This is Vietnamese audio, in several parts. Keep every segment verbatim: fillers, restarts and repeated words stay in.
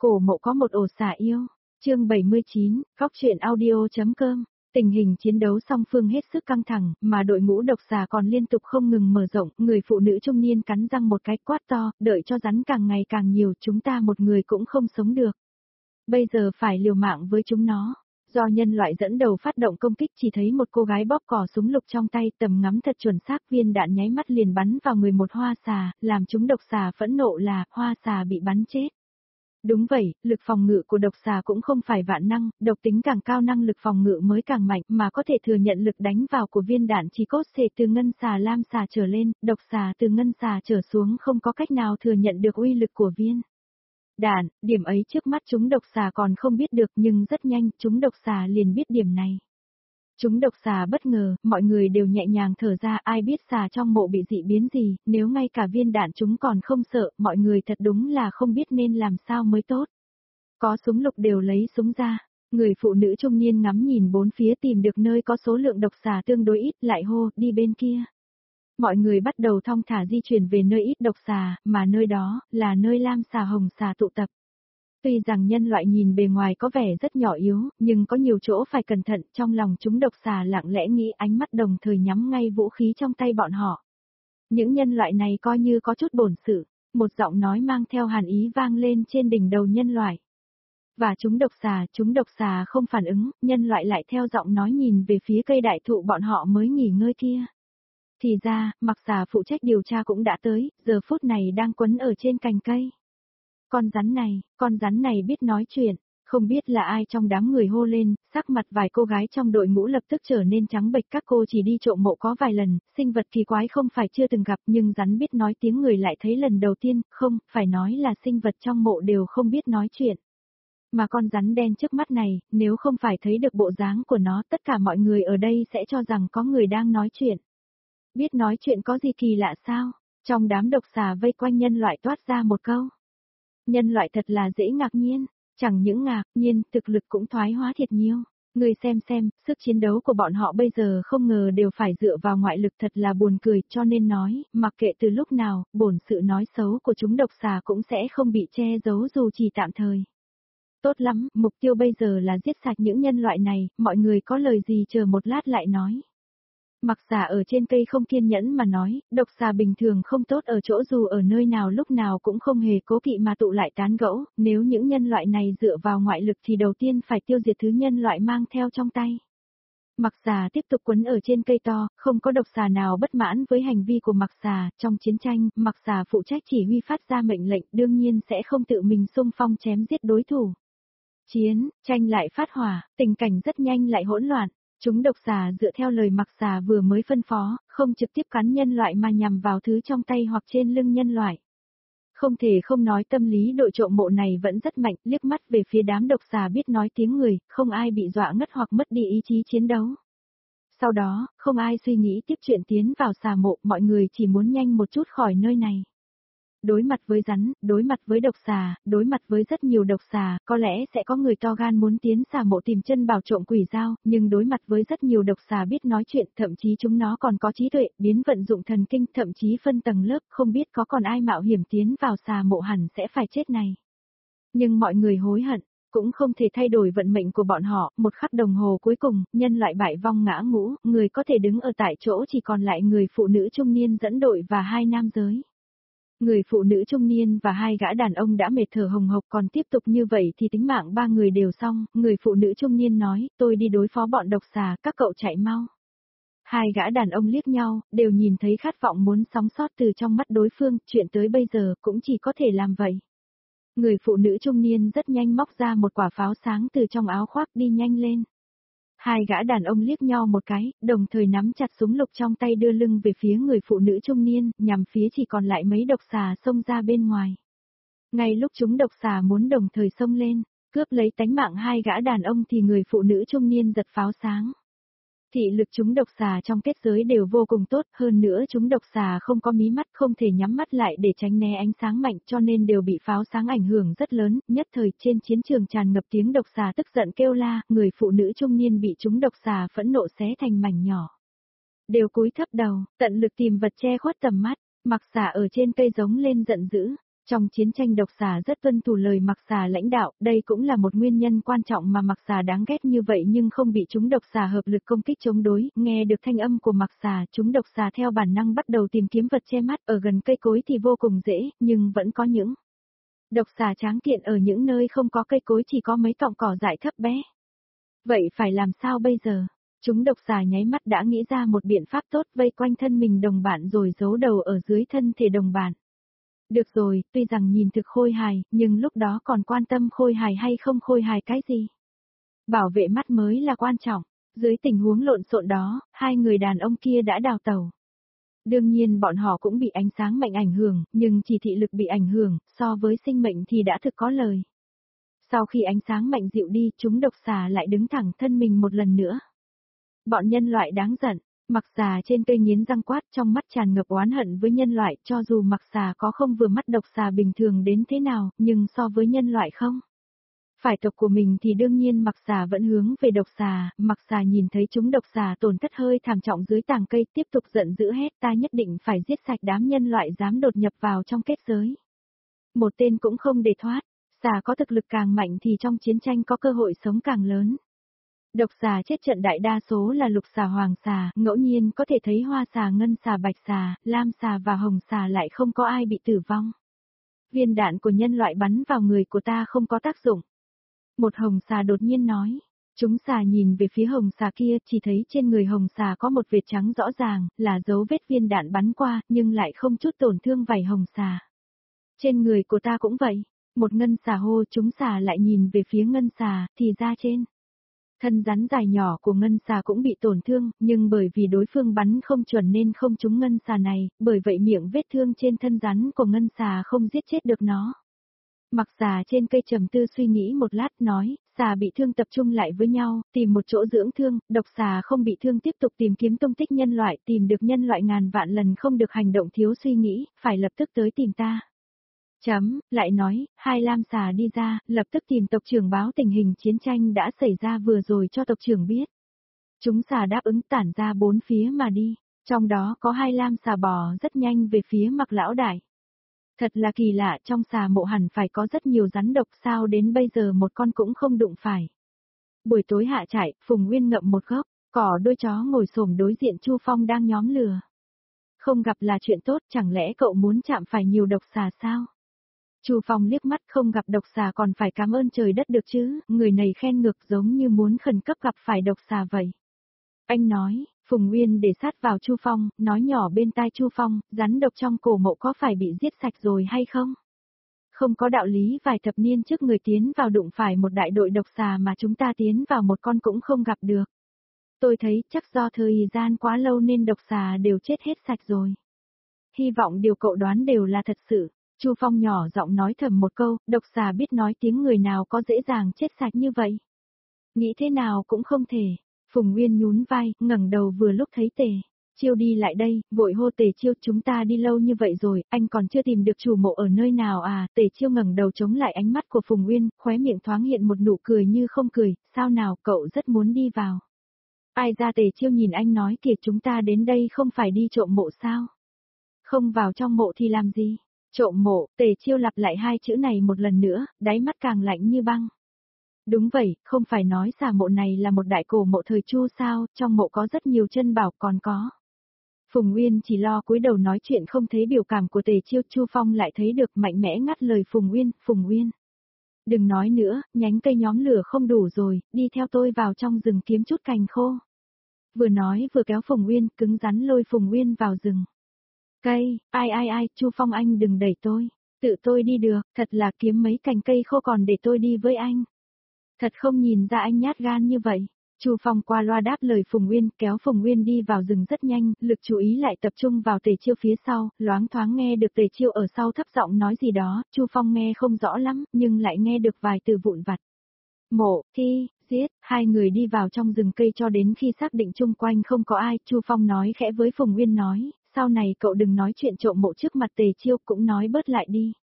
Cổ Mộ có một ổ xà yêu. Chương bảy mươi chín, Góc truyện audio.com. Tình hình chiến đấu song phương hết sức căng thẳng, mà đội ngũ độc xà còn liên tục không ngừng mở rộng, người phụ nữ trung niên cắn răng một cái quát to, đợi cho rắn càng ngày càng nhiều, chúng ta một người cũng không sống được. Bây giờ phải liều mạng với chúng nó. Do nhân loại dẫn đầu phát động công kích, chỉ thấy một cô gái bóp cò súng lục trong tay, tầm ngắm thật chuẩn xác, viên đạn nháy mắt liền bắn vào người một hoa xà, làm chúng độc xà phẫn nộ là hoa xà bị bắn chết. Đúng vậy, lực phòng ngự của độc xà cũng không phải vạn năng, độc tính càng cao năng lực phòng ngự mới càng mạnh, mà có thể thừa nhận lực đánh vào của viên đạn chỉ cốt xệ từ ngân xà lam xà trở lên, độc xà từ ngân xà trở xuống không có cách nào thừa nhận được uy lực của viên đạn. Điểm ấy trước mắt chúng độc xà còn không biết được, nhưng rất nhanh chúng độc xà liền biết điểm này. Chúng độc xà bất ngờ, mọi người đều nhẹ nhàng thở ra, ai biết xà trong mộ bị dị biến gì, nếu ngay cả viên đạn chúng còn không sợ, mọi người thật đúng là không biết nên làm sao mới tốt. Có súng lục đều lấy súng ra, người phụ nữ trung niên ngắm nhìn bốn phía tìm được nơi có số lượng độc xà tương đối ít, lại hô, đi bên kia. Mọi người bắt đầu thong thả di chuyển về nơi ít độc xà, mà nơi đó, là nơi lam xà hồng xà tụ tập. Tuy rằng nhân loại nhìn bề ngoài có vẻ rất nhỏ yếu, nhưng có nhiều chỗ phải cẩn thận, trong lòng chúng độc xà lặng lẽ nghĩ, ánh mắt đồng thời nhắm ngay vũ khí trong tay bọn họ. Những nhân loại này coi như có chút bổn sự, một giọng nói mang theo hàn ý vang lên trên đỉnh đầu nhân loại. Và chúng độc xà, chúng độc xà không phản ứng, nhân loại lại theo giọng nói nhìn về phía cây đại thụ bọn họ mới nghỉ ngơi kia. Thì ra, mặc xà phụ trách điều tra cũng đã tới, giờ phút này đang quấn ở trên cành cây. Con rắn này, con rắn này biết nói chuyện, không biết là ai trong đám người hô lên, sắc mặt vài cô gái trong đội ngũ lập tức trở nên trắng bệch, các cô chỉ đi trộm mộ có vài lần, sinh vật kỳ quái không phải chưa từng gặp, nhưng rắn biết nói tiếng người lại thấy lần đầu tiên, không, phải nói là sinh vật trong mộ đều không biết nói chuyện. Mà con rắn đen trước mắt này, nếu không phải thấy được bộ dáng của nó, tất cả mọi người ở đây sẽ cho rằng có người đang nói chuyện. Biết nói chuyện có gì kỳ lạ sao? Trong đám độc xà vây quanh nhân loại toát ra một câu. Nhân loại thật là dễ ngạc nhiên, chẳng những ngạc nhiên, thực lực cũng thoái hóa thiệt nhiều. Người xem xem, sức chiến đấu của bọn họ bây giờ không ngờ đều phải dựa vào ngoại lực, thật là buồn cười, cho nên nói, mặc kệ từ lúc nào, bổn sự nói xấu của chúng độc xà cũng sẽ không bị che giấu dù chỉ tạm thời. Tốt lắm, mục tiêu bây giờ là giết sạch những nhân loại này, mọi người có lời gì chờ một lát lại nói. Mặc xà ở trên cây không kiên nhẫn mà nói, độc xà bình thường không tốt ở chỗ dù ở nơi nào lúc nào cũng không hề cố kỵ mà tụ lại tán gẫu, nếu những nhân loại này dựa vào ngoại lực thì đầu tiên phải tiêu diệt thứ nhân loại mang theo trong tay. Mặc xà tiếp tục quấn ở trên cây to, không có độc xà nào bất mãn với hành vi của mặc xà, trong chiến tranh, mặc xà phụ trách chỉ huy phát ra mệnh lệnh, đương nhiên sẽ không tự mình xung phong chém giết đối thủ. Chiến, tranh lại phát hỏa, tình cảnh rất nhanh lại hỗn loạn. Chúng độc xà dựa theo lời mặc xà vừa mới phân phó, không trực tiếp cắn nhân loại mà nhằm vào thứ trong tay hoặc trên lưng nhân loại. Không thể không nói tâm lý đội trộm mộ này vẫn rất mạnh, liếc mắt về phía đám độc xà biết nói tiếng người, không ai bị dọa ngất hoặc mất đi ý chí chiến đấu. Sau đó, không ai suy nghĩ tiếp chuyện tiến vào xà mộ, mọi người chỉ muốn nhanh một chút khỏi nơi này. Đối mặt với rắn, đối mặt với độc xà, đối mặt với rất nhiều độc xà, có lẽ sẽ có người to gan muốn tiến xà mộ tìm chân bảo trộm quỷ dao, nhưng đối mặt với rất nhiều độc xà biết nói chuyện, thậm chí chúng nó còn có trí tuệ, biến vận dụng thần kinh, thậm chí phân tầng lớp, không biết có còn ai mạo hiểm tiến vào xà mộ hẳn sẽ phải chết này. Nhưng mọi người hối hận, cũng không thể thay đổi vận mệnh của bọn họ, một khắc đồng hồ cuối cùng, nhân loại bại vong ngã ngũ, người có thể đứng ở tại chỗ chỉ còn lại người phụ nữ trung niên dẫn đội và hai nam giới. Người phụ nữ trung niên và hai gã đàn ông đã mệt thở hồng hộc, còn tiếp tục như vậy thì tính mạng ba người đều xong, người phụ nữ trung niên nói, tôi đi đối phó bọn độc xà, các cậu chạy mau. Hai gã đàn ông liếc nhau, đều nhìn thấy khát vọng muốn sống sót từ trong mắt đối phương, chuyện tới bây giờ cũng chỉ có thể làm vậy. Người phụ nữ trung niên rất nhanh móc ra một quả pháo sáng từ trong áo khoác đi nhanh lên. Hai gã đàn ông liếc nhau một cái, đồng thời nắm chặt súng lục trong tay đưa lưng về phía người phụ nữ trung niên, nhằm phía chỉ còn lại mấy độc xà xông ra bên ngoài. Ngay lúc chúng độc xà muốn đồng thời xông lên, cướp lấy tánh mạng hai gã đàn ông thì người phụ nữ trung niên giật pháo sáng. Thị lực chúng độc xà trong kết giới đều vô cùng tốt, hơn nữa chúng độc xà không có mí mắt, không thể nhắm mắt lại để tránh né ánh sáng mạnh, cho nên đều bị pháo sáng ảnh hưởng rất lớn, nhất thời trên chiến trường tràn ngập tiếng độc xà tức giận kêu la, người phụ nữ trung niên bị chúng độc xà phẫn nộ xé thành mảnh nhỏ. Đều cúi thấp đầu, tận lực tìm vật che khuất tầm mắt, mặc xà ở trên cây giống lên giận dữ, Trong chiến tranh độc xà rất tuân thủ lời Mạc Xà lãnh đạo, đây cũng là một nguyên nhân quan trọng mà Mạc Xà đáng ghét như vậy nhưng không bị chúng độc xà hợp lực công kích chống đối, nghe được thanh âm của Mạc Xà, chúng độc xà theo bản năng bắt đầu tìm kiếm vật che mắt, ở gần cây cối thì vô cùng dễ, nhưng vẫn có những độc xà tráng kiện ở những nơi không có cây cối chỉ có mấy cọng cỏ dại thấp bé. Vậy phải làm sao bây giờ? Chúng độc xà nháy mắt đã nghĩ ra một biện pháp tốt, vây quanh thân mình đồng bạn rồi giấu đầu ở dưới thân thể đồng bạn. Được rồi, tuy rằng nhìn thực khôi hài, nhưng lúc đó còn quan tâm khôi hài hay không khôi hài cái gì? Bảo vệ mắt mới là quan trọng. Dưới tình huống lộn xộn đó, hai người đàn ông kia đã đào tẩu. Đương nhiên bọn họ cũng bị ánh sáng mạnh ảnh hưởng, nhưng chỉ thị lực bị ảnh hưởng, so với sinh mệnh thì đã thực có lời. Sau khi ánh sáng mạnh dịu đi, chúng độc xà lại đứng thẳng thân mình một lần nữa. Bọn nhân loại đáng giận. Mạc Xà trên cây nghiến răng quát, trong mắt tràn ngập oán hận với nhân loại, cho dù Mạc Xà có không vừa mắt độc xà bình thường đến thế nào, nhưng so với nhân loại không. Phải tộc của mình thì đương nhiên Mạc Xà vẫn hướng về độc xà, Mạc Xà nhìn thấy chúng độc xà tổn thất hơi thảm trọng dưới tàng cây, tiếp tục giận dữ hét, ta nhất định phải giết sạch đám nhân loại dám đột nhập vào trong kết giới. Một tên cũng không để thoát, xà có thực lực càng mạnh thì trong chiến tranh có cơ hội sống càng lớn. Độc xà chết trận đại đa số là lục xà hoàng xà, ngẫu nhiên có thể thấy hoa xà ngân xà bạch xà, lam xà và hồng xà lại không có ai bị tử vong. Viên đạn của nhân loại bắn vào người của ta không có tác dụng. Một hồng xà đột nhiên nói. Chúng xà nhìn về phía hồng xà kia, chỉ thấy trên người hồng xà có một vệt trắng rõ ràng, là dấu vết viên đạn bắn qua, nhưng lại không chút tổn thương vảy hồng xà. Trên người của ta cũng vậy. Một ngân xà hô, chúng xà lại nhìn về phía ngân xà, thì ra trên. Thân rắn dài nhỏ của ngân xà cũng bị tổn thương, nhưng bởi vì đối phương bắn không chuẩn nên không trúng ngân xà này, bởi vậy miệng vết thương trên thân rắn của ngân xà không giết chết được nó. Mạc Xà trên cây trầm tư suy nghĩ một lát nói, xà bị thương tập trung lại với nhau, tìm một chỗ dưỡng thương, độc xà không bị thương tiếp tục tìm kiếm tung tích nhân loại, tìm được nhân loại ngàn vạn lần không được hành động thiếu suy nghĩ, phải lập tức tới tìm ta. Chấm, lại nói, hai lam xà đi ra, lập tức tìm tộc trưởng báo tình hình chiến tranh đã xảy ra vừa rồi cho tộc trưởng biết. Chúng xà đáp ứng tản ra bốn phía mà đi, trong đó có hai lam xà bò rất nhanh về phía Mạc lão đại. Thật là kỳ lạ, trong xà mộ hẳn phải có rất nhiều rắn độc, sao đến bây giờ một con cũng không đụng phải. Buổi tối hạ trại, Phùng Nguyên ngậm một gốc, cỏ đôi chó ngồi xổm đối diện Chu Phong đang nhóm lừa. Không gặp là chuyện tốt, chẳng lẽ cậu muốn chạm phải nhiều độc xà sao? Chu Phong liếc mắt, không gặp độc xà còn phải cảm ơn trời đất được chứ, người này khen ngược giống như muốn khẩn cấp gặp phải độc xà vậy. Anh nói, Phùng Nguyên để sát vào Chu Phong, nói nhỏ bên tai Chu Phong, rắn độc trong cổ mộ có phải bị giết sạch rồi hay không? Không có đạo lý vài thập niên trước người tiến vào đụng phải một đại đội độc xà mà chúng ta tiến vào một con cũng không gặp được. Tôi thấy chắc do thời gian quá lâu nên độc xà đều chết hết sạch rồi. Hy vọng điều cậu đoán đều là thật sự. Chu Phong nhỏ giọng nói thầm một câu, độc xà biết nói tiếng người nào có dễ dàng chết sạch như vậy. Nghĩ thế nào cũng không thể. Phùng Nguyên nhún vai, ngẩng đầu vừa lúc thấy Tề Chiêu đi lại đây, vội hô Tề Chiêu, chúng ta đi lâu như vậy rồi, anh còn chưa tìm được chủ mộ ở nơi nào à? Tề Chiêu ngẩng đầu chống lại ánh mắt của Phùng Nguyên, khóe miệng thoáng hiện một nụ cười như không cười, sao nào cậu rất muốn đi vào. Ai ra? Tề Chiêu nhìn anh nói kìa, chúng ta đến đây không phải đi trộm mộ sao? Không vào trong mộ thì làm gì? Trộm mộ, Tề Chiêu lặp lại hai chữ này một lần nữa, đáy mắt càng lạnh như băng. Đúng vậy, không phải nói xà mộ này là một đại cổ mộ thời Chu sao, trong mộ có rất nhiều chân bảo còn có. Phùng Nguyên chỉ lo cúi đầu nói chuyện không thấy biểu cảm của Tề Chiêu, Chu Phong lại thấy được mạnh mẽ ngắt lời Phùng Nguyên, Phùng Nguyên. Đừng nói nữa, nhánh cây nhóm lửa không đủ rồi, đi theo tôi vào trong rừng kiếm chút cành khô. Vừa nói vừa kéo Phùng Nguyên, cứng rắn lôi Phùng Nguyên vào rừng. Cây, ai ai ai, Chu Phong anh đừng đẩy tôi, tự tôi đi được, thật là kiếm mấy cành cây khô còn để tôi đi với anh. Thật không nhìn ra anh nhát gan như vậy. Chu Phong qua loa đáp lời Phùng Nguyên, kéo Phùng Nguyên đi vào rừng rất nhanh, lực chú ý lại tập trung vào Tề Chiêu phía sau, loáng thoáng nghe được Tề Chiêu ở sau thấp giọng nói gì đó, Chu Phong nghe không rõ lắm, nhưng lại nghe được vài từ vụn vặt. Mộ, thi, giết, hai người đi vào trong rừng cây cho đến khi xác định chung quanh không có ai, Chu Phong nói khẽ với Phùng Nguyên nói, sau này cậu đừng nói chuyện trộm mộ trước mặt Tề Chiêu, cũng nói bớt lại đi.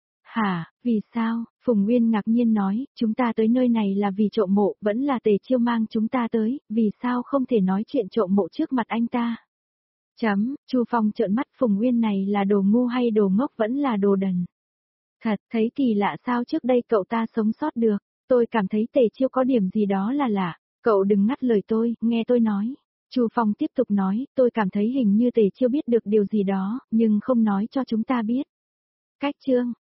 Hả, vì sao? Phùng Nguyên ngạc nhiên nói, chúng ta tới nơi này là vì trộm mộ, vẫn là Tề Chiêu mang chúng ta tới, vì sao không thể nói chuyện trộm mộ trước mặt anh ta? Chấm, Chu Phong trợn mắt, Phùng Nguyên này là đồ ngu hay đồ ngốc vẫn là đồ đần? Thật, thấy kỳ lạ sao trước đây cậu ta sống sót được. Tôi cảm thấy Tề Chiêu có điểm gì đó là lạ. Cậu đừng ngắt lời tôi, nghe tôi nói. Chu Phong tiếp tục nói, tôi cảm thấy hình như Tề Chiêu biết được điều gì đó, nhưng không nói cho chúng ta biết. Cách chương